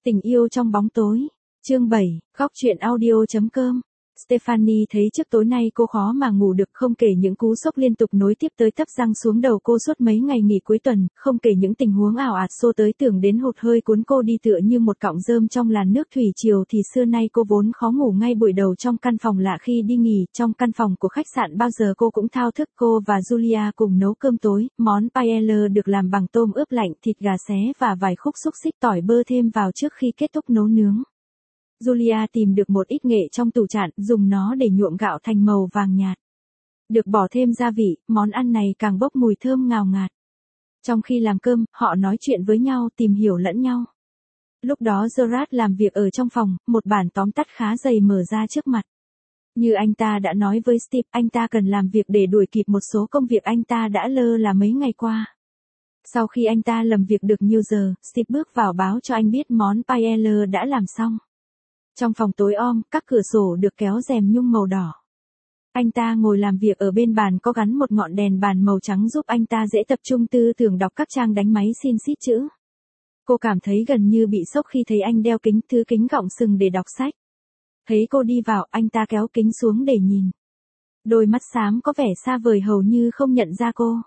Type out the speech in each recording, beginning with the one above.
Tình yêu trong bóng tối. Chương 7, góc truyện audio.com. Stephanie thấy trước tối nay cô khó mà ngủ được, không kể những cú sốc liên tục nối tiếp tới tấp răng xuống đầu cô suốt mấy ngày nghỉ cuối tuần, không kể những tình huống ảo ạt xô tới tưởng đến hụt hơi cuốn cô đi tựa như một cọng rơm trong làn nước thủy triều, thì xưa nay cô vốn khó ngủ ngay buổi đầu trong căn phòng lạ khi đi nghỉ. Trong căn phòng của khách sạn bao giờ cô cũng thao thức. Cô và Julia cùng nấu cơm tối, món paella được làm bằng tôm ướp lạnh, thịt gà xé và vài khúc xúc xích tỏi bơ thêm vào trước khi kết thúc nấu nướng. Julia tìm được một ít nghệ trong tủ chạn, dùng nó để nhuộm gạo thành màu vàng nhạt. Được bỏ thêm gia vị, món ăn này càng bốc mùi thơm ngào ngạt. Trong khi làm cơm, họ nói chuyện với nhau, tìm hiểu lẫn nhau. Lúc đó Gerard làm việc ở trong phòng, một bản tóm tắt khá dày mở ra trước mặt. Như anh ta đã nói với Steve, anh ta cần làm việc để đuổi kịp một số công việc anh ta đã lơ là mấy ngày qua. Sau khi anh ta làm việc được nhiều giờ, Steve bước vào báo cho anh biết món paella đã làm xong. Trong phòng tối om, các cửa sổ được kéo rèm nhung màu đỏ. Anh ta ngồi làm việc ở bên bàn có gắn một ngọn đèn bàn màu trắng giúp anh ta dễ tập trung tư tưởng đọc các trang đánh máy xin xít chữ. Cô cảm thấy gần như bị sốc khi thấy anh đeo thứ kính gọng sừng để đọc sách. Thấy cô đi vào, anh ta kéo kính xuống để nhìn. Đôi mắt xám có vẻ xa vời hầu như không nhận ra cô.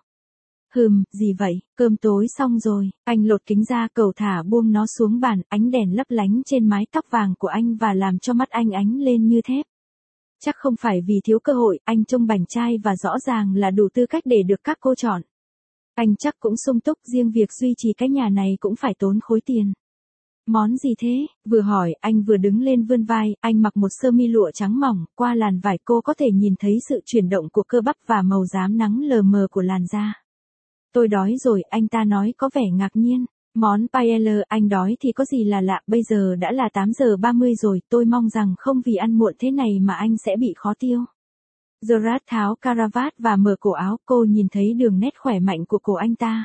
Gì vậy, cơm tối xong rồi. Anh lột kính ra, cầu thả buông nó xuống bàn, ánh đèn lấp lánh trên mái tóc vàng của anh và làm cho mắt anh ánh lên như thép. Chắc không phải vì thiếu cơ hội, anh trông bảnh trai và rõ ràng là đủ tư cách để được các cô chọn. Anh chắc cũng sung túc, riêng việc duy trì cái nhà này cũng phải tốn khối tiền. Món gì thế? Vừa hỏi, anh vừa đứng lên vươn vai, anh mặc một sơ mi lụa trắng mỏng, qua làn vải cô có thể nhìn thấy sự chuyển động của cơ bắp và màu rám nắng lờ mờ của làn da. Tôi đói rồi, anh ta nói có vẻ ngạc nhiên. Món paella, anh đói thì có gì là lạ, bây giờ đã là 8:30 rồi, tôi mong rằng không vì ăn muộn thế này mà anh sẽ bị khó tiêu. Gerard tháo caravat và mở cổ áo, cô nhìn thấy đường nét khỏe mạnh của cổ anh ta.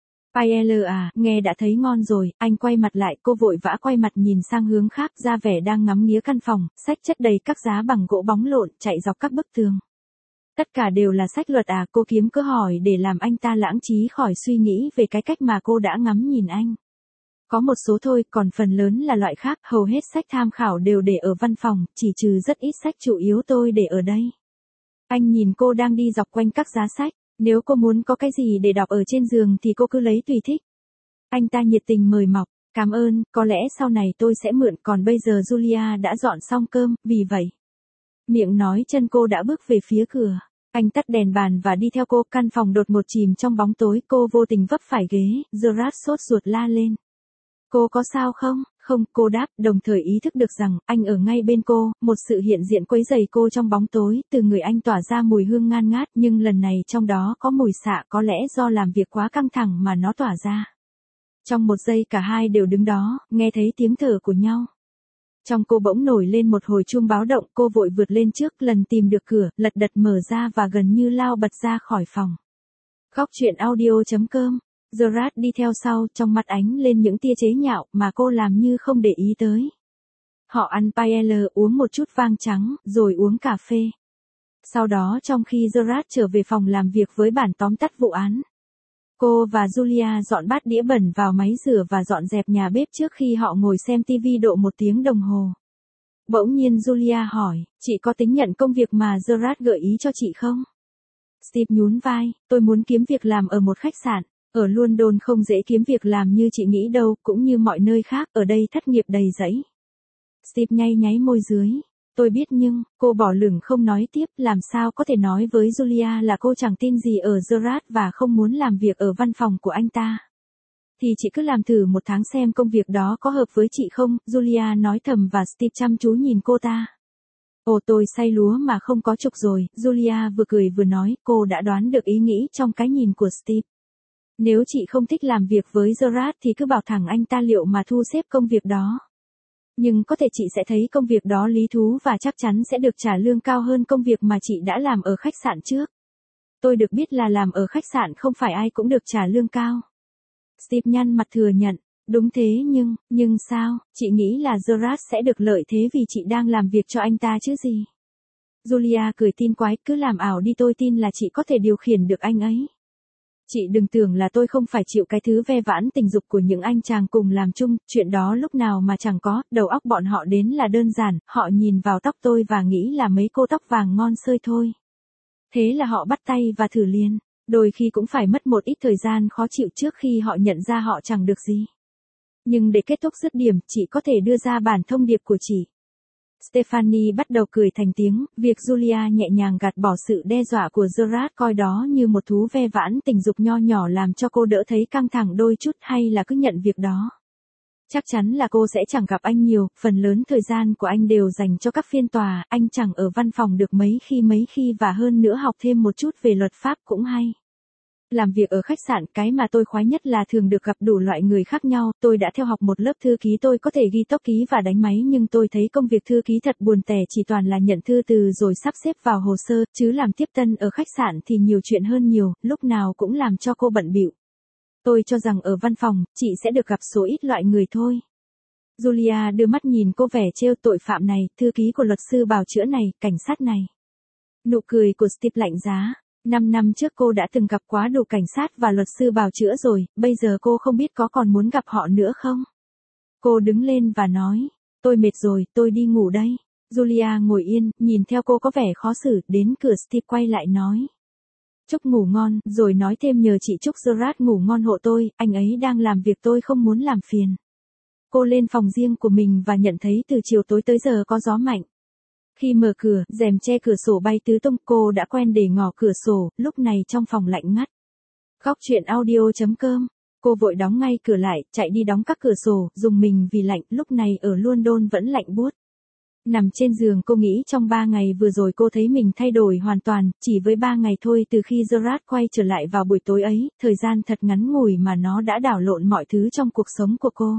Paella à, nghe đã thấy ngon rồi, anh quay mặt lại, cô vội vã quay mặt nhìn sang hướng khác, ra vẻ đang ngắm nghía căn phòng, sách chất đầy các giá bằng gỗ bóng lộn, chạy dọc các bức tường. Tất cả đều là sách luật à, cô kiếm cớ hỏi để làm anh ta lãng trí khỏi suy nghĩ về cái cách mà cô đã ngắm nhìn anh. Có một số thôi, còn phần lớn là loại khác, hầu hết sách tham khảo đều để ở văn phòng, chỉ trừ rất ít sách chủ yếu tôi để ở đây. Anh nhìn cô đang đi dọc quanh các giá sách, nếu cô muốn có cái gì để đọc ở trên giường thì cô cứ lấy tùy thích. Anh ta nhiệt tình mời mọc, cảm ơn, có lẽ sau này tôi sẽ mượn, còn bây giờ Julia đã dọn xong cơm, vì vậy. Miệng nói chân cô đã bước về phía cửa. Anh tắt đèn bàn và đi theo cô, căn phòng đột ngột chìm trong bóng tối, cô vô tình vấp phải ghế, Gerard sốt ruột la lên. Cô có sao không? Không, cô đáp, đồng thời ý thức được rằng, anh ở ngay bên cô, một sự hiện diện quấy rầy cô trong bóng tối, từ người anh tỏa ra mùi hương ngan ngát, nhưng lần này trong đó có mùi xạ, có lẽ do làm việc quá căng thẳng mà nó tỏa ra. Trong một giây cả hai đều đứng đó, nghe thấy tiếng thở của nhau. Trong cô bỗng nổi lên một hồi chuông báo động, cô vội vượt lên trước, lần tìm được cửa, lật đật mở ra và gần như lao bật ra khỏi phòng. Góc truyện audio.com. Gerard đi theo sau, trong mắt ánh lên những tia chế nhạo mà cô làm như không để ý tới. Họ ăn paella, uống một chút vang trắng, rồi uống cà phê. Sau đó trong khi Gerard trở về phòng làm việc với bản tóm tắt vụ án, cô và Julia dọn bát đĩa bẩn vào máy rửa và dọn dẹp nhà bếp trước khi họ ngồi xem TV độ 1 tiếng đồng hồ. Bỗng nhiên Julia hỏi, chị có tính nhận công việc mà Gerard gợi ý cho chị không? Steve nhún vai, tôi muốn kiếm việc làm ở một khách sạn. Ở London không dễ kiếm việc làm như chị nghĩ đâu, cũng như mọi nơi khác, ở đây thất nghiệp đầy rẫy. Steve nháy môi dưới. Tôi biết nhưng, cô bỏ lửng không nói tiếp, làm sao có thể nói với Julia là cô chẳng tin gì ở Gerard và không muốn làm việc ở văn phòng của anh ta. Thì chị cứ làm thử 1 tháng xem công việc đó có hợp với chị không, Julia nói thầm và Steve chăm chú nhìn cô ta. Ồ, tôi say lúa mà không có trục rồi, Julia vừa cười vừa nói, cô đã đoán được ý nghĩ trong cái nhìn của Steve. Nếu chị không thích làm việc với Gerard thì cứ bảo thẳng anh ta liệu mà thu xếp công việc đó. Nhưng có thể chị sẽ thấy công việc đó lý thú và chắc chắn sẽ được trả lương cao hơn công việc mà chị đã làm ở khách sạn trước. Tôi được biết là làm ở khách sạn không phải ai cũng được trả lương cao. Steve nhăn mặt thừa nhận, đúng thế nhưng sao, chị nghĩ là Gerard sẽ được lợi thế vì chị đang làm việc cho anh ta chứ gì. Julia cười tin quái, cứ làm ảo đi, tôi tin là chị có thể điều khiển được anh ấy. Chị đừng tưởng là tôi không phải chịu cái thứ ve vãn tình dục của những anh chàng cùng làm chung, chuyện đó lúc nào mà chẳng có, đầu óc bọn họ đến là đơn giản, họ nhìn vào tóc tôi và nghĩ là mấy cô tóc vàng ngon xơi thôi. Thế là họ bắt tay và thử liền, đôi khi cũng phải mất một ít thời gian khó chịu trước khi họ nhận ra họ chẳng được gì. Nhưng để kết thúc dứt điểm, chị có thể đưa ra bản thông điệp của chị. Stephanie bắt đầu cười thành tiếng, việc Julia nhẹ nhàng gạt bỏ sự đe dọa của Gerard coi đó như một thú ve vãn tình dục nho nhỏ làm cho cô đỡ thấy căng thẳng đôi chút hay là cứ nhận việc đó. Chắc chắn là cô sẽ chẳng gặp anh nhiều, phần lớn thời gian của anh đều dành cho các phiên tòa, anh chẳng ở văn phòng được mấy khi và hơn nữa học thêm một chút về luật pháp cũng hay. Làm việc ở khách sạn, cái mà tôi khoái nhất là thường được gặp đủ loại người khác nhau, tôi đã theo học một lớp thư ký, tôi có thể ghi tốc ký và đánh máy, nhưng tôi thấy công việc thư ký thật buồn tẻ, chỉ toàn là nhận thư từ rồi sắp xếp vào hồ sơ, chứ làm tiếp tân ở khách sạn thì nhiều chuyện hơn nhiều, lúc nào cũng làm cho cô bận bịu. Tôi cho rằng ở văn phòng, chị sẽ được gặp số ít loại người thôi. Julia đưa mắt nhìn cô vẻ trêu, tội phạm này, thư ký của luật sư bào chữa này, cảnh sát này. Nụ cười của Steve lạnh giá. 5 năm trước cô đã từng gặp quá đủ cảnh sát và luật sư bào chữa rồi, bây giờ cô không biết có còn muốn gặp họ nữa không? Cô đứng lên và nói, tôi mệt rồi, tôi đi ngủ đây. Julia ngồi yên, nhìn theo cô có vẻ khó xử, đến cửa Steve quay lại nói. Chúc ngủ ngon, rồi nói thêm nhờ chị chúc Gerard ngủ ngon hộ tôi, anh ấy đang làm việc tôi không muốn làm phiền. Cô lên phòng riêng của mình và nhận thấy từ chiều tối tới giờ có gió mạnh. Khi mở cửa, rèm che cửa sổ bay tứ tung, cô đã quen để ngỏ cửa sổ, lúc này trong phòng lạnh ngắt. Góc chuyện audio.com. Cô vội đóng ngay cửa lại, chạy đi đóng các cửa sổ, dùng mình vì lạnh, lúc này ở London vẫn lạnh buốt. Nằm trên giường cô nghĩ trong 3 ngày vừa rồi cô thấy mình thay đổi hoàn toàn, chỉ với 3 ngày thôi từ khi Gerard quay trở lại vào buổi tối ấy, thời gian thật ngắn ngủi mà nó đã đảo lộn mọi thứ trong cuộc sống của cô.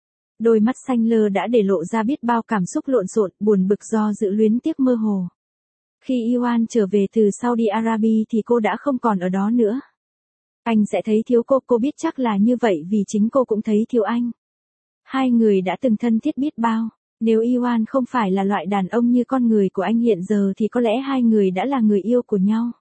Đôi mắt xanh lơ đã để lộ ra biết bao cảm xúc lộn xộn, buồn bực do dự luyến tiếc mơ hồ. Khi Iwan trở về từ Saudi Arabia thì cô đã không còn ở đó nữa. Anh sẽ thấy thiếu cô biết chắc là như vậy vì chính cô cũng thấy thiếu anh. Hai người đã từng thân thiết biết bao. Nếu Iwan không phải là loại đàn ông như con người của anh hiện giờ thì có lẽ hai người đã là người yêu của nhau.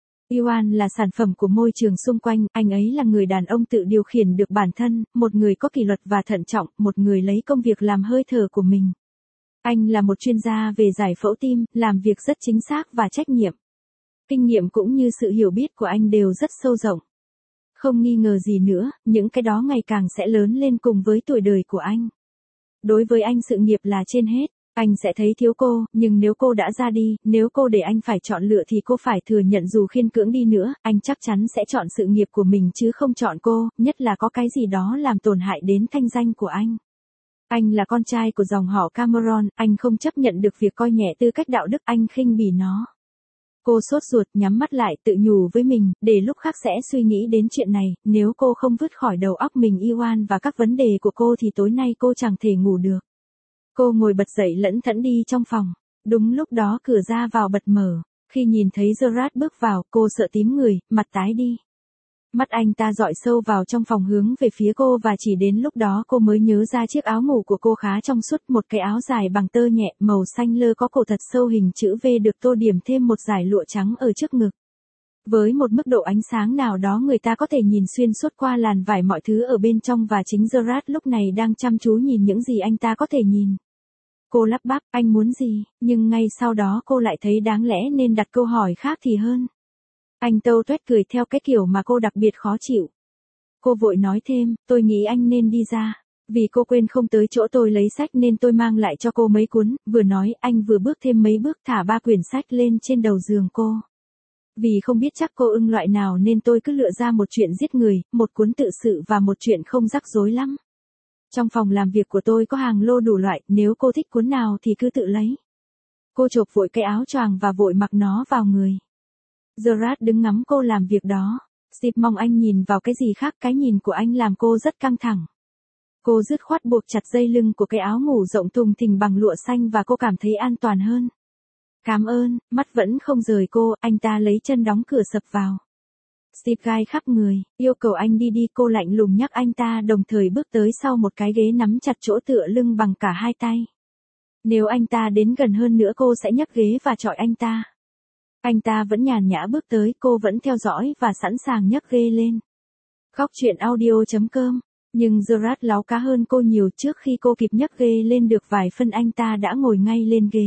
Iwan là sản phẩm của môi trường xung quanh, anh ấy là người đàn ông tự điều khiển được bản thân, một người có kỷ luật và thận trọng, một người lấy công việc làm hơi thở của mình. Anh là một chuyên gia về giải phẫu tim, làm việc rất chính xác và trách nhiệm. Kinh nghiệm cũng như sự hiểu biết của anh đều rất sâu rộng. Không nghi ngờ gì nữa, những cái đó ngày càng sẽ lớn lên cùng với tuổi đời của anh. Đối với anh sự nghiệp là trên hết. Anh sẽ thấy thiếu cô, nhưng nếu cô đã ra đi, nếu cô để anh phải chọn lựa thì cô phải thừa nhận dù khiên cưỡng đi nữa, anh chắc chắn sẽ chọn sự nghiệp của mình chứ không chọn cô, nhất là có cái gì đó làm tổn hại đến thanh danh của anh. Anh là con trai của dòng họ Cameron, anh không chấp nhận được việc coi nhẹ tư cách đạo đức, anh khinh bỉ nó. Cô sốt ruột nhắm mắt lại tự nhủ với mình, để lúc khác sẽ suy nghĩ đến chuyện này, nếu cô không vứt khỏi đầu óc mình Iwan và các vấn đề của cô thì tối nay cô chẳng thể ngủ được. Cô ngồi bật dậy lẫn thẫn đi trong phòng. Đúng lúc đó cửa ra vào bật mở. Khi nhìn thấy Gerard bước vào, cô sợ tím người, mặt tái đi. Mắt anh ta dọi sâu vào trong phòng hướng về phía cô và chỉ đến lúc đó cô mới nhớ ra chiếc áo ngủ của cô khá trong suốt, một cái áo dài bằng tơ nhẹ, màu xanh lơ có cổ thật sâu hình chữ V được tô điểm thêm một dải lụa trắng ở trước ngực. Với một mức độ ánh sáng nào đó người ta có thể nhìn xuyên suốt qua làn vải mọi thứ ở bên trong và chính Gerard lúc này đang chăm chú nhìn những gì anh ta có thể nhìn. Cô lắp bắp, anh muốn gì, nhưng ngay sau đó cô lại thấy đáng lẽ nên đặt câu hỏi khác thì hơn. Anh tâu tuét cười theo cái kiểu mà cô đặc biệt khó chịu. Cô vội nói thêm, tôi nghĩ anh nên đi ra. Vì cô quên không tới chỗ tôi lấy sách nên tôi mang lại cho cô mấy cuốn, vừa nói anh vừa bước thêm mấy bước thả 3 quyển sách lên trên đầu giường cô. Vì không biết chắc cô ưng loại nào nên tôi cứ lựa ra một chuyện giết người, một cuốn tự sự và một chuyện không rắc rối lắm. Trong phòng làm việc của tôi có hàng lô đủ loại, nếu cô thích cuốn nào thì cứ tự lấy. Cô chộp vội cái áo choàng và vội mặc nó vào người. Gerard đứng ngắm cô làm việc đó. Steve mong anh nhìn vào cái gì khác, cái nhìn của anh làm cô rất căng thẳng. Cô dứt khoát buộc chặt dây lưng của cái áo ngủ rộng thùng thình bằng lụa xanh và cô cảm thấy an toàn hơn. Cảm ơn, mắt vẫn không rời cô, anh ta lấy chân đóng cửa sập vào. Steve gai khắp người, yêu cầu anh đi cô lạnh lùng nhắc anh ta đồng thời bước tới sau một cái ghế nắm chặt chỗ tựa lưng bằng cả hai tay. Nếu anh ta đến gần hơn nữa cô sẽ nhấc ghế và chọi anh ta. Anh ta vẫn nhàn nhã bước tới, cô vẫn theo dõi và sẵn sàng nhấc ghê lên. Khóc chuyện audio.com. Nhưng Gerard láu cá hơn cô nhiều, trước khi cô kịp nhấc ghê lên được vài phân anh ta đã ngồi ngay lên ghế.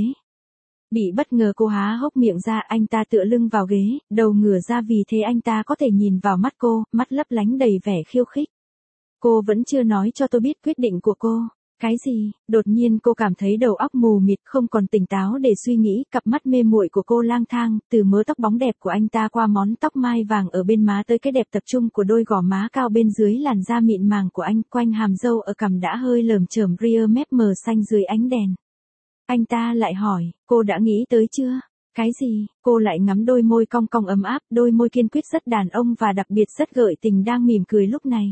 Bị bất ngờ cô há hốc miệng ra, anh ta tựa lưng vào ghế, đầu ngửa ra vì thế anh ta có thể nhìn vào mắt cô, mắt lấp lánh đầy vẻ khiêu khích. Cô vẫn chưa nói cho tôi biết quyết định của cô. Cái gì? Đột nhiên cô cảm thấy đầu óc mù mịt, không còn tỉnh táo để suy nghĩ, cặp mắt mê muội của cô lang thang, từ mớ tóc bóng đẹp của anh ta qua món tóc mai vàng ở bên má tới cái đẹp tập trung của đôi gò má cao bên dưới làn da mịn màng của anh, quanh hàm râu ở cằm đã hơi lởm chởm ria mép mờ xanh dưới ánh đèn. Anh ta lại hỏi, cô đã nghĩ tới chưa? Cái gì? Cô lại ngắm đôi môi cong cong ấm áp, đôi môi kiên quyết rất đàn ông và đặc biệt rất gợi tình đang mỉm cười lúc này.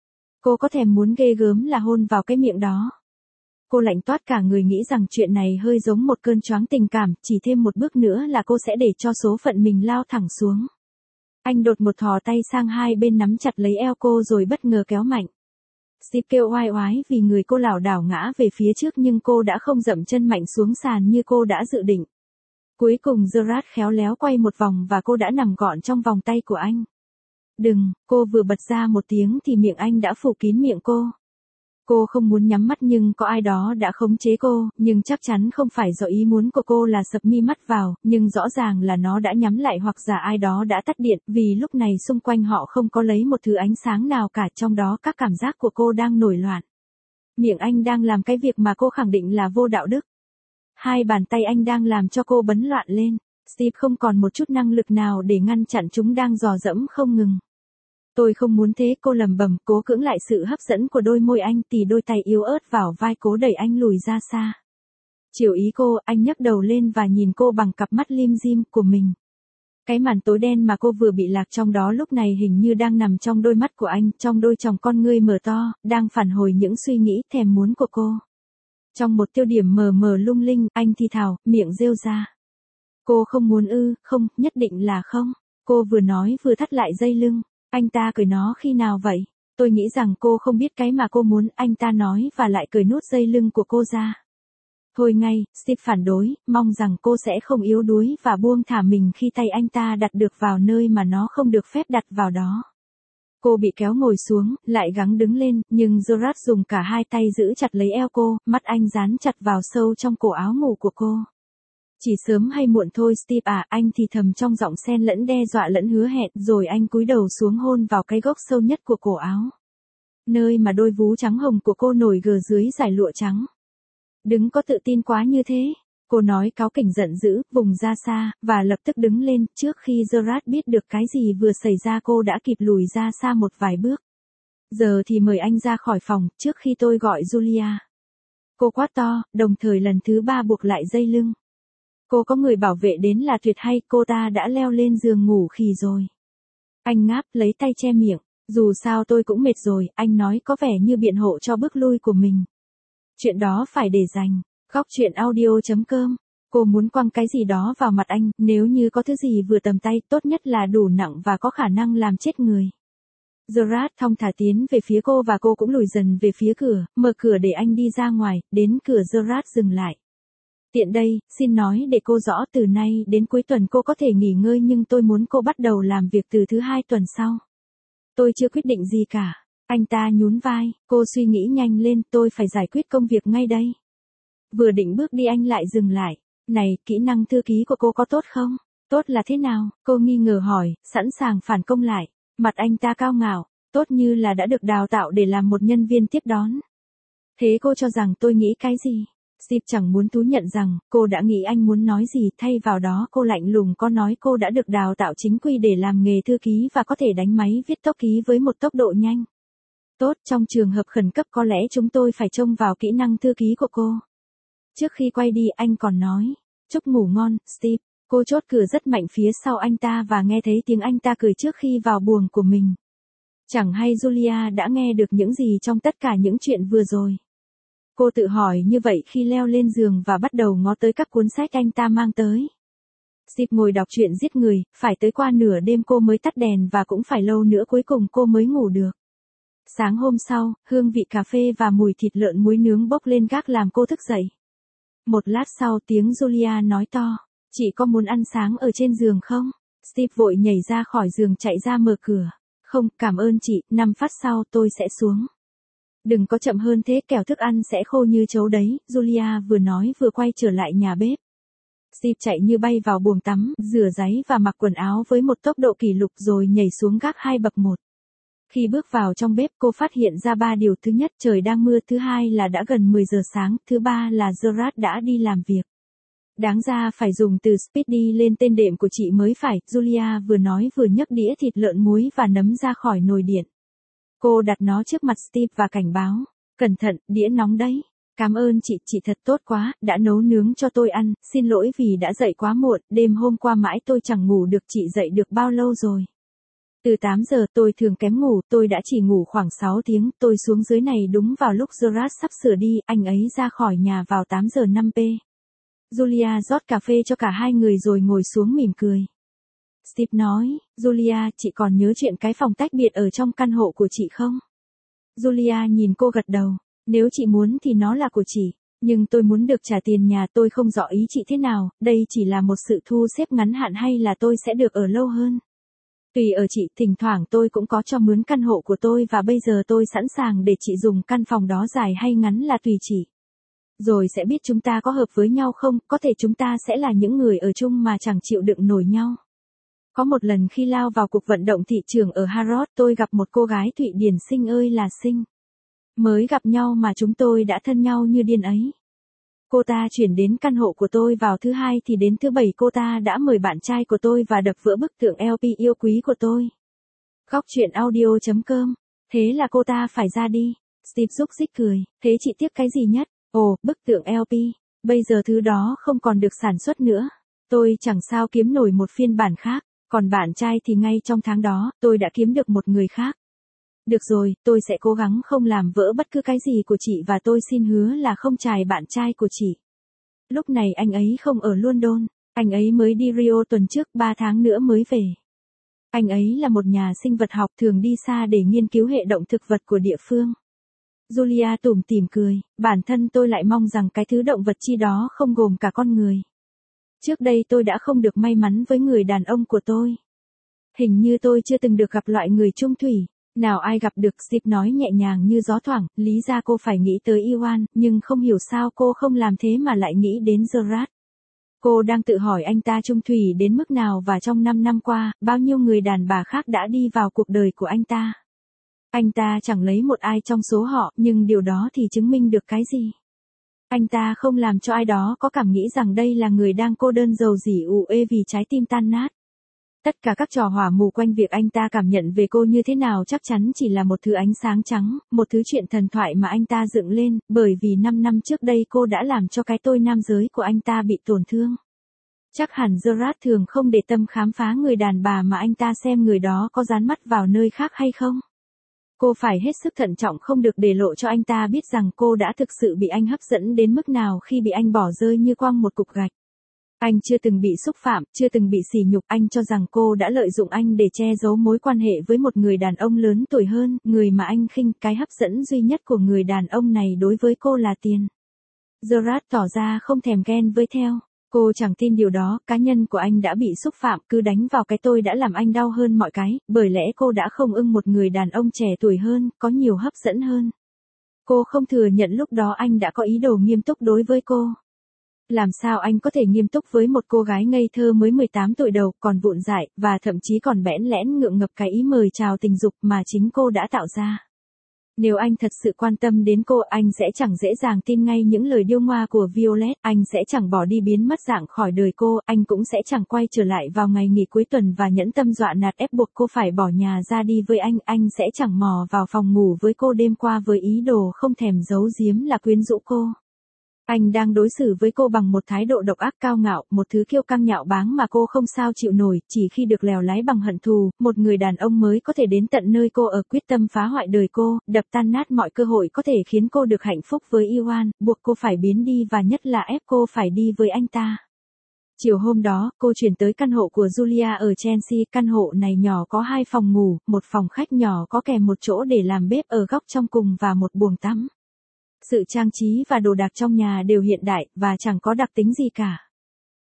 Cô có thèm muốn ghê gớm là hôn vào cái miệng đó. Cô lạnh toát cả người, nghĩ rằng chuyện này hơi giống một cơn choáng tình cảm, chỉ thêm một bước nữa là cô sẽ để cho số phận mình lao thẳng xuống. Anh đột một thò tay sang hai bên nắm chặt lấy eo cô rồi bất ngờ kéo mạnh. Steve kêu oai oái vì người cô lảo đảo ngã về phía trước, nhưng cô đã không dậm chân mạnh xuống sàn như cô đã dự định. Cuối cùng Gerard khéo léo quay một vòng và cô đã nằm gọn trong vòng tay của anh. Đừng, cô vừa bật ra một tiếng thì miệng anh đã phủ kín miệng cô. Cô không muốn nhắm mắt nhưng có ai đó đã khống chế cô, nhưng chắc chắn không phải do ý muốn của cô là sập mi mắt vào, nhưng rõ ràng là nó đã nhắm lại hoặc giả ai đó đã tắt điện, vì lúc này xung quanh họ không có lấy một thứ ánh sáng nào cả, trong đó các cảm giác của cô đang nổi loạn. Miệng anh đang làm cái việc mà cô khẳng định là vô đạo đức. Hai bàn tay anh đang làm cho cô bấn loạn lên. Steve không còn một chút năng lực nào để ngăn chặn chúng đang dò dẫm không ngừng. Tôi không muốn thế, cô lẩm bẩm, cố cưỡng lại sự hấp dẫn của đôi môi anh, tì đôi tay yếu ớt vào vai cố đẩy anh lùi ra xa. Chiều ý cô, anh nhấc đầu lên và nhìn cô bằng cặp mắt lim dim của mình. Cái màn tối đen mà cô vừa bị lạc trong đó lúc này hình như đang nằm trong đôi mắt của anh, trong đôi tròng con ngươi mở to, đang phản hồi những suy nghĩ thèm muốn của cô. Trong một tiêu điểm mờ mờ lung linh, anh thì thào, miệng rêu ra. Cô không muốn ư? Không, nhất định là không. Cô vừa nói vừa thắt lại dây lưng. Anh ta cởi nó khi nào vậy? Tôi nghĩ rằng cô không biết cái mà cô muốn, anh ta nói và lại cởi nút dây lưng của cô ra. Thôi ngay, Steve phản đối, mong rằng cô sẽ không yếu đuối và buông thả mình khi tay anh ta đặt được vào nơi mà nó không được phép đặt vào đó. Cô bị kéo ngồi xuống, lại gắng đứng lên, nhưng Gerard dùng cả hai tay giữ chặt lấy eo cô, mắt anh dán chặt vào sâu trong cổ áo ngủ của cô. Chỉ sớm hay muộn thôi Steve à, anh thì thầm trong giọng xen lẫn đe dọa lẫn hứa hẹn, rồi anh cúi đầu xuống hôn vào cái gốc sâu nhất của cổ áo. Nơi mà đôi vú trắng hồng của cô nổi gờ dưới dải lụa trắng. Đừng có tự tin quá như thế. Cô nói cáu kỉnh giận dữ, vùng ra xa, và lập tức đứng lên, trước khi Gerard biết được cái gì vừa xảy ra cô đã kịp lùi ra xa một vài bước. Giờ thì mời anh ra khỏi phòng, trước khi tôi gọi Julia. Cô quát to, đồng thời lần thứ ba buộc lại dây lưng. Cô có người bảo vệ đến là tuyệt hay, cô ta đã leo lên giường ngủ khì rồi. Anh ngáp, lấy tay che miệng, dù sao tôi cũng mệt rồi, anh nói có vẻ như biện hộ cho bước lui của mình. Chuyện đó phải để dành. Khóc chuyện audio.com. Cô muốn quăng cái gì đó vào mặt anh, nếu như có thứ gì vừa tầm tay, tốt nhất là đủ nặng và có khả năng làm chết người. Gerard thong thả tiến về phía cô và cô cũng lùi dần về phía cửa, mở cửa để anh đi ra ngoài, đến cửa Gerard dừng lại. Tiện đây, xin nói để cô rõ, từ nay đến cuối tuần cô có thể nghỉ ngơi nhưng tôi muốn cô bắt đầu làm việc từ thứ hai tuần sau. Tôi chưa quyết định gì cả. Anh ta nhún vai, cô suy nghĩ nhanh lên, tôi phải giải quyết công việc ngay đây. Vừa định bước đi anh lại dừng lại. Này, kỹ năng thư ký của cô có tốt không? Tốt là thế nào? Cô nghi ngờ hỏi, sẵn sàng phản công lại. Mặt anh ta cao ngạo, tốt như là đã được đào tạo để làm một nhân viên tiếp đón. Thế cô cho rằng tôi nghĩ cái gì? Steve chẳng muốn thú nhận rằng, cô đã nghĩ anh muốn nói gì, thay vào đó cô lạnh lùng có nói cô đã được đào tạo chính quy để làm nghề thư ký và có thể đánh máy viết tốc ký với một tốc độ nhanh. Tốt, trong trường hợp khẩn cấp có lẽ chúng tôi phải trông vào kỹ năng thư ký của cô. Trước khi quay đi anh còn nói, chúc ngủ ngon, Steve. Cô chốt cửa rất mạnh phía sau anh ta và nghe thấy tiếng anh ta cười trước khi vào buồng của mình. Chẳng hay Julia đã nghe được những gì trong tất cả những chuyện vừa rồi. Cô tự hỏi như vậy khi leo lên giường và bắt đầu ngó tới các cuốn sách anh ta mang tới. Steve ngồi đọc truyện giết người, phải tới qua nửa đêm cô mới tắt đèn và cũng phải lâu nữa cuối cùng cô mới ngủ được. Sáng hôm sau, hương vị cà phê và mùi thịt lợn muối nướng bốc lên gác làm cô thức dậy. Một lát sau tiếng Julia nói to, Chị có muốn ăn sáng ở trên giường không? Steve vội nhảy ra khỏi giường chạy ra mở cửa. Không, cảm ơn chị, 5 phút sau tôi sẽ xuống. Đừng có chậm hơn thế, kẻo thức ăn sẽ khô như chấu đấy, Julia vừa nói vừa quay trở lại nhà bếp. Steve chạy như bay vào buồng tắm, rửa ráy và mặc quần áo với một tốc độ kỷ lục rồi nhảy xuống gác 2 bậc 1. Khi bước vào trong bếp cô phát hiện ra 3 điều. Thứ nhất, trời đang mưa. Thứ hai là đã gần 10 giờ sáng. Thứ ba là Gerard đã đi làm việc. Đáng ra phải dùng từ Speedy lên tên đệm của chị mới phải, Julia vừa nói vừa nhấc đĩa thịt lợn muối và nấm ra khỏi nồi điện. Cô đặt nó trước mặt Steve và cảnh báo. Cẩn thận, đĩa nóng đấy. Cảm ơn chị thật tốt quá, đã nấu nướng cho tôi ăn, xin lỗi vì đã dậy quá muộn, đêm hôm qua mãi tôi chẳng ngủ được, chị dậy được bao lâu rồi? Từ 8 giờ tôi thường kém ngủ, tôi đã chỉ ngủ khoảng 6 tiếng, tôi xuống dưới này đúng vào lúc Gerard sắp sửa đi, anh ấy ra khỏi nhà vào 8 giờ 5p. Julia rót cà phê cho cả hai người rồi ngồi xuống mỉm cười. Steve nói, Julia, chị còn nhớ chuyện cái phòng tách biệt ở trong căn hộ của chị không? Julia nhìn cô gật đầu, nếu chị muốn thì nó là của chị, nhưng tôi muốn được trả tiền nhà, tôi không rõ ý chị thế nào, đây chỉ là một sự thu xếp ngắn hạn hay là tôi sẽ được ở lâu hơn. Tùy ở chị, thỉnh thoảng tôi cũng có cho mướn căn hộ của tôi và bây giờ tôi sẵn sàng để chị dùng căn phòng đó dài hay ngắn là tùy chị. Rồi sẽ biết chúng ta có hợp với nhau không, có thể chúng ta sẽ là những người ở chung mà chẳng chịu đựng nổi nhau. Có một lần khi lao vào cuộc vận động thị trường ở Harrods, tôi gặp một cô gái Thụy Điển xinh ơi là xinh. Mới gặp nhau mà chúng tôi đã thân nhau như điên ấy. Cô ta chuyển đến căn hộ của tôi vào thứ hai thì đến thứ bảy cô ta đã mời bạn trai của tôi và đập vỡ bức tượng LP yêu quý của tôi. Góc truyện audio.com. Thế là cô ta phải ra đi. Steve rúc rích cười. Thế chị tiếc cái gì nhất? Ồ, bức tượng LP. Bây giờ thứ đó không còn được sản xuất nữa. Tôi chẳng sao kiếm nổi một phiên bản khác. Còn bạn trai thì ngay trong tháng đó, tôi đã kiếm được một người khác. Được rồi, tôi sẽ cố gắng không làm vỡ bất cứ cái gì của chị và tôi xin hứa là không chài bạn trai của chị. Lúc này anh ấy không ở London, anh ấy mới đi Rio tuần trước, 3 tháng nữa mới về. Anh ấy là một nhà sinh vật học thường đi xa để nghiên cứu hệ động thực vật của địa phương. Julia tủm tỉm cười, bản thân tôi lại mong rằng cái thứ động vật chi đó không gồm cả con người. Trước đây tôi đã không được may mắn với người đàn ông của tôi. Hình như tôi chưa từng được gặp loại người chung thủy. Nào ai gặp được, Steve nói nhẹ nhàng như gió thoảng, lý ra cô phải nghĩ tới Iwan, nhưng không hiểu sao cô không làm thế mà lại nghĩ đến Gerard. Cô đang tự hỏi anh ta chung thủy đến mức nào và trong 5 năm qua, bao nhiêu người đàn bà khác đã đi vào cuộc đời của anh ta. Anh ta chẳng lấy một ai trong số họ, nhưng điều đó thì chứng minh được cái gì? Anh ta không làm cho ai đó có cảm nghĩ rằng đây là người đang cô đơn dầu dỉ ù ê vì trái tim tan nát. Tất cả các trò hỏa mù quanh việc anh ta cảm nhận về cô như thế nào chắc chắn chỉ là một thứ ánh sáng trắng, một thứ chuyện thần thoại mà anh ta dựng lên, bởi vì 5 năm trước đây cô đã làm cho cái tôi nam giới của anh ta bị tổn thương. Chắc hẳn Gerard thường không để tâm khám phá người đàn bà mà anh ta xem người đó có dán mắt vào nơi khác hay không. Cô phải hết sức thận trọng không được để lộ cho anh ta biết rằng cô đã thực sự bị anh hấp dẫn đến mức nào khi bị anh bỏ rơi như quăng một cục gạch. Anh chưa từng bị xúc phạm, chưa từng bị sỉ nhục, anh cho rằng cô đã lợi dụng anh để che giấu mối quan hệ với một người đàn ông lớn tuổi hơn, người mà anh khinh. Cái hấp dẫn duy nhất của người đàn ông này đối với cô là tiền. Gerard tỏ ra không thèm ghen với theo. Cô chẳng tin điều đó, cá nhân của anh đã bị xúc phạm, cứ đánh vào cái tôi đã làm anh đau hơn mọi cái, bởi lẽ cô đã không ưng một người đàn ông trẻ tuổi hơn, có nhiều hấp dẫn hơn. Cô không thừa nhận lúc đó anh đã có ý đồ nghiêm túc đối với cô. Làm sao anh có thể nghiêm túc với một cô gái ngây thơ mới 18 tuổi đầu, còn vụn dại, và thậm chí còn bẽn lẽn ngượng ngập cái ý mời chào tình dục mà chính cô đã tạo ra. Nếu anh thật sự quan tâm đến cô, anh sẽ chẳng dễ dàng tin ngay những lời điêu ngoa của Violet, anh sẽ chẳng bỏ đi biến mất dạng khỏi đời cô, anh cũng sẽ chẳng quay trở lại vào ngày nghỉ cuối tuần và nhẫn tâm dọa nạt ép buộc cô phải bỏ nhà ra đi với anh sẽ chẳng mò vào phòng ngủ với cô đêm qua với ý đồ không thèm giấu giếm là quyến rũ cô. Anh đang đối xử với cô bằng một thái độ độc ác cao ngạo, một thứ kiêu căng nhạo báng mà cô không sao chịu nổi, chỉ khi được lèo lái bằng hận thù, một người đàn ông mới có thể đến tận nơi cô ở, quyết tâm phá hoại đời cô, đập tan nát mọi cơ hội có thể khiến cô được hạnh phúc với Iwan, buộc cô phải biến đi và nhất là ép cô phải đi với anh ta. Chiều hôm đó, cô chuyển tới căn hộ của Julia ở Chelsea, căn hộ này nhỏ có 2 phòng ngủ, một phòng khách nhỏ có kèm một chỗ để làm bếp ở góc trong cùng và một buồng tắm. Sự trang trí và đồ đạc trong nhà đều hiện đại, và chẳng có đặc tính gì cả.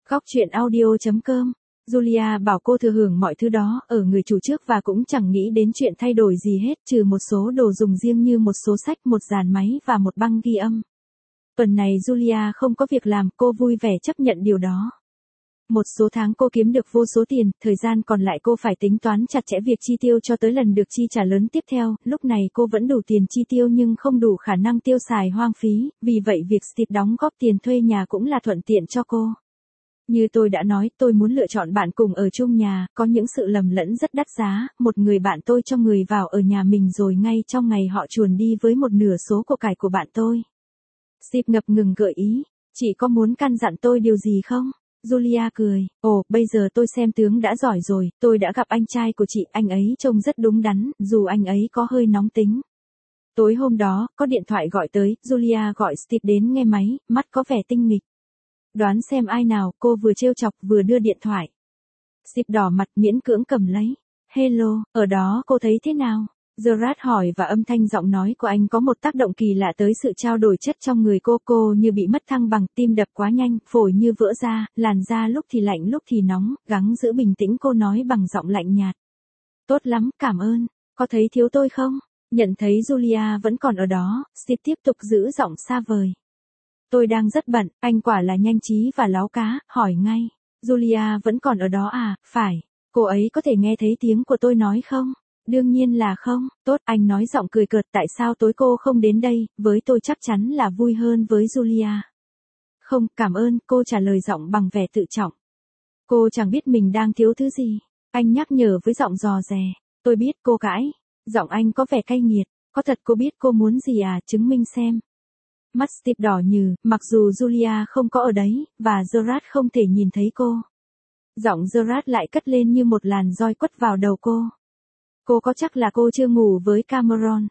Góc truyện audio.com. Julia bảo cô thừa hưởng mọi thứ đó ở người chủ trước và cũng chẳng nghĩ đến chuyện thay đổi gì hết trừ một số đồ dùng riêng như một số sách, một dàn máy và một băng ghi âm. Tuần này Julia không có việc làm, cô vui vẻ chấp nhận điều đó. Một số tháng cô kiếm được vô số tiền, thời gian còn lại cô phải tính toán chặt chẽ việc chi tiêu cho tới lần được chi trả lớn tiếp theo. Lúc này cô vẫn đủ tiền chi tiêu nhưng không đủ khả năng tiêu xài hoang phí, vì vậy việc Steve đóng góp tiền thuê nhà cũng là thuận tiện cho cô. Như tôi đã nói, tôi muốn lựa chọn bạn cùng ở chung nhà, có những sự lầm lẫn rất đắt giá, một người bạn tôi cho người vào ở nhà mình rồi ngay trong ngày họ chuồn đi với một nửa số của cải của bạn tôi. Steve ngập ngừng gợi ý, chị có muốn căn dặn tôi điều gì không? Julia cười, ồ, bây giờ tôi xem tướng đã giỏi rồi, tôi đã gặp anh trai của chị, anh ấy trông rất đúng đắn, dù anh ấy có hơi nóng tính. Tối hôm đó, có điện thoại gọi tới, Julia gọi Steve đến nghe máy, mắt có vẻ tinh nghịch. Đoán xem ai nào, cô vừa trêu chọc vừa đưa điện thoại. Steve đỏ mặt miễn cưỡng cầm lấy. Hello, ở đó cô thấy thế nào? Gerard hỏi và âm thanh giọng nói của anh có một tác động kỳ lạ tới sự trao đổi chất trong người cô như bị mất thăng bằng, tim đập quá nhanh, phổi như vỡ ra, làn da lúc thì lạnh lúc thì nóng, gắng giữ bình tĩnh cô nói bằng giọng lạnh nhạt. Tốt lắm, cảm ơn, có thấy thiếu tôi không? Nhận thấy Julia vẫn còn ở đó, Steve tiếp tục giữ giọng xa vời. Tôi đang rất bận, anh quả là nhanh trí và láo cá, hỏi ngay. Julia vẫn còn ở đó à, phải, cô ấy có thể nghe thấy tiếng của tôi nói không? Đương nhiên là không, tốt, anh nói giọng cười cợt, tại sao tối cô không đến đây, với tôi chắc chắn là vui hơn với Julia. Không, cảm ơn, cô trả lời giọng bằng vẻ tự trọng. Cô chẳng biết mình đang thiếu thứ gì. Anh nhắc nhở với giọng dò dè. Tôi biết, cô cãi. Giọng anh có vẻ cay nghiệt. Có thật cô biết cô muốn gì à, chứng minh xem. Mắt Steve đỏ nhừ, mặc dù Julia không có ở đấy, và Gerard không thể nhìn thấy cô. Giọng Gerard lại cất lên như một làn roi quất vào đầu cô. Cô có chắc là cô chưa ngủ với Cameron?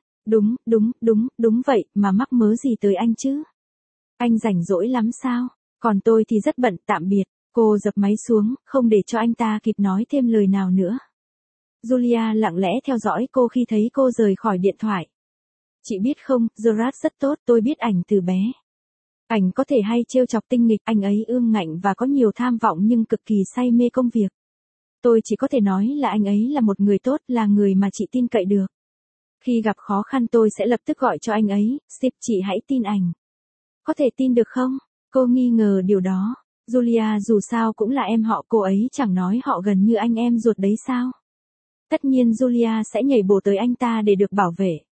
Đúng vậy, mà mắc mớ gì tới anh chứ? Anh rảnh rỗi lắm sao? Còn tôi thì rất bận, tạm biệt. Cô dập máy xuống, không để cho anh ta kịp nói thêm lời nào nữa. Julia lặng lẽ theo dõi cô khi thấy cô rời khỏi điện thoại. Chị biết không, Gerard rất tốt, tôi biết ảnh từ bé. Ảnh có thể hay trêu chọc tinh nghịch, anh ấy ương ngạnh và có nhiều tham vọng nhưng cực kỳ say mê công việc. Tôi chỉ có thể nói là anh ấy là một người tốt, là người mà chị tin cậy được. Khi gặp khó khăn tôi sẽ lập tức gọi cho anh ấy, Steve, chị hãy tin ảnh. Có thể tin được không? Cô nghi ngờ điều đó. Julia dù sao cũng là em họ, cô ấy chẳng nói họ gần như anh em ruột đấy sao? Tất nhiên Julia sẽ nhảy bổ tới anh ta để được bảo vệ.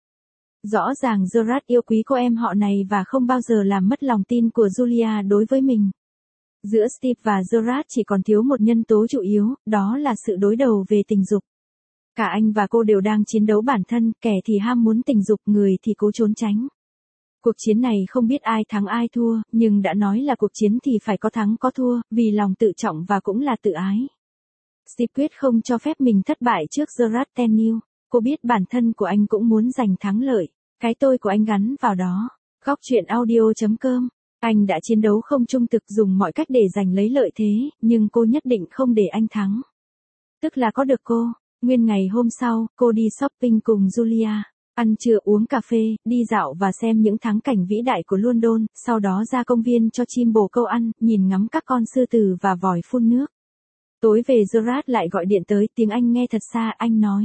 Rõ ràng Gerard yêu quý cô em họ này và không bao giờ làm mất lòng tin của Julia đối với mình. Giữa Steve và Gerard chỉ còn thiếu một nhân tố chủ yếu, đó là sự đối đầu về tình dục. Cả anh và cô đều đang chiến đấu bản thân, kẻ thì ham muốn tình dục, người thì cố trốn tránh. Cuộc chiến này không biết ai thắng ai thua, nhưng đã nói là cuộc chiến thì phải có thắng có thua, vì lòng tự trọng và cũng là tự ái. Steve quyết không cho phép mình thất bại trước Gerard Tenniel. Cô biết bản thân của anh cũng muốn giành thắng lợi. Cái tôi của anh gắn vào đó. Góc truyện audio.com. Anh đã chiến đấu không trung thực, dùng mọi cách để giành lấy lợi thế, nhưng cô nhất định không để anh thắng. Tức là có được cô. Nguyên ngày hôm sau, cô đi shopping cùng Julia. Ăn trưa, uống cà phê, đi dạo và xem những thắng cảnh vĩ đại của London, sau đó ra công viên cho chim bồ câu ăn, nhìn ngắm các con sư tử và vòi phun nước. Tối về Gerard lại gọi điện tới, tiếng Anh nghe thật xa, anh nói.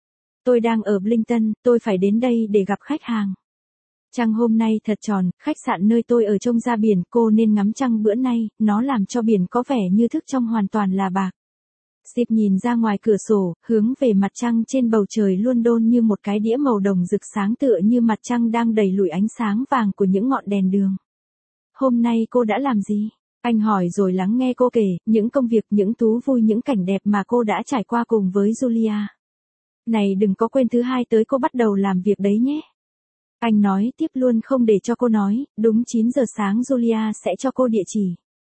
Tôi đang ở Blinton, tôi phải đến đây để gặp khách hàng. Trăng hôm nay thật tròn, khách sạn nơi tôi ở trông ra biển, cô nên ngắm trăng bữa nay, nó làm cho biển có vẻ như thức trong hoàn toàn là bạc. Steve nhìn ra ngoài cửa sổ, hướng về mặt trăng trên bầu trời London như một cái đĩa màu đồng rực sáng tựa như mặt trăng đang đẩy lùi ánh sáng vàng của những ngọn đèn đường. Hôm nay cô đã làm gì? Anh hỏi rồi lắng nghe cô kể, những công việc, những thú vui, những cảnh đẹp mà cô đã trải qua cùng với Julia. Này đừng có quên thứ hai tới cô bắt đầu làm việc đấy nhé. Anh nói tiếp luôn không để cho cô nói, đúng 9 giờ sáng Julia sẽ cho cô địa chỉ.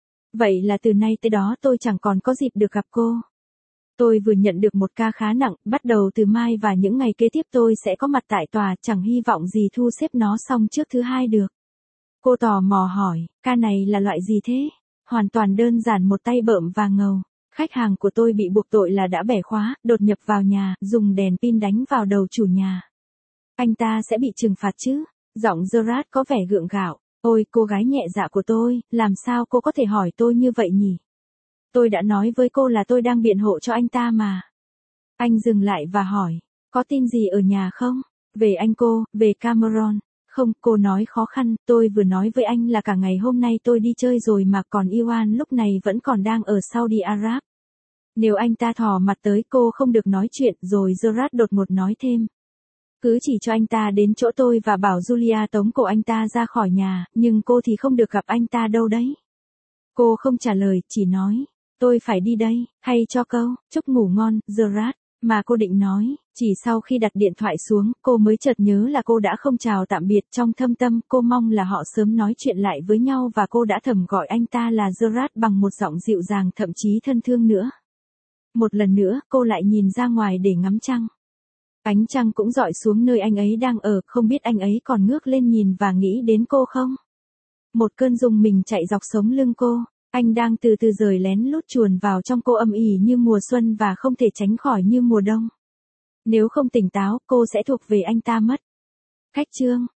Vậy là từ nay tới đó tôi chẳng còn có dịp được gặp cô. Tôi vừa nhận được một ca khá nặng, bắt đầu từ mai và những ngày kế tiếp tôi sẽ có mặt tại tòa, chẳng hy vọng gì thu xếp nó xong trước thứ hai được. Cô tò mò hỏi, ca này là loại gì thế? Hoàn toàn đơn giản, một tay bợm và ngầu. Khách hàng của tôi bị buộc tội là đã bẻ khóa, đột nhập vào nhà, dùng đèn pin đánh vào đầu chủ nhà. Anh ta sẽ bị trừng phạt chứ? Giọng Gerard có vẻ gượng gạo. Ôi, cô gái nhẹ dạ của tôi, làm sao cô có thể hỏi tôi như vậy nhỉ? Tôi đã nói với cô là tôi đang biện hộ cho anh ta mà. Anh dừng lại và hỏi, có tin gì ở nhà không? Về anh cô, về Cameron. Không, cô nói khó khăn, tôi vừa nói với anh là cả ngày hôm nay tôi đi chơi rồi mà, còn Iwan lúc này vẫn còn đang ở Saudi Arab. Nếu anh ta thò mặt tới cô không được nói chuyện. Rồi Gerard đột ngột nói thêm. Cứ chỉ cho anh ta đến chỗ tôi và bảo Julia tống cổ anh ta ra khỏi nhà, nhưng cô thì không được gặp anh ta đâu đấy. Cô không trả lời, chỉ nói, tôi phải đi đây, hay cho câu, chúc ngủ ngon, Gerard, mà cô định nói. Chỉ sau khi đặt điện thoại xuống, cô mới chợt nhớ là cô đã không chào tạm biệt. Trong thâm tâm, cô mong là họ sớm nói chuyện lại với nhau và cô đã thầm gọi anh ta là Gerard bằng một giọng dịu dàng thậm chí thân thương nữa. Một lần nữa, cô lại nhìn ra ngoài để ngắm trăng. Ánh trăng cũng rọi xuống nơi anh ấy đang ở, không biết anh ấy còn ngước lên nhìn và nghĩ đến cô không? Một cơn rùng mình chạy dọc sống lưng cô. Anh đang từ từ rời lén lút chuồn vào trong cô âm ỉ như mùa xuân và không thể tránh khỏi như mùa đông. Nếu không tỉnh táo, cô sẽ thuộc về anh ta mất. Khách chương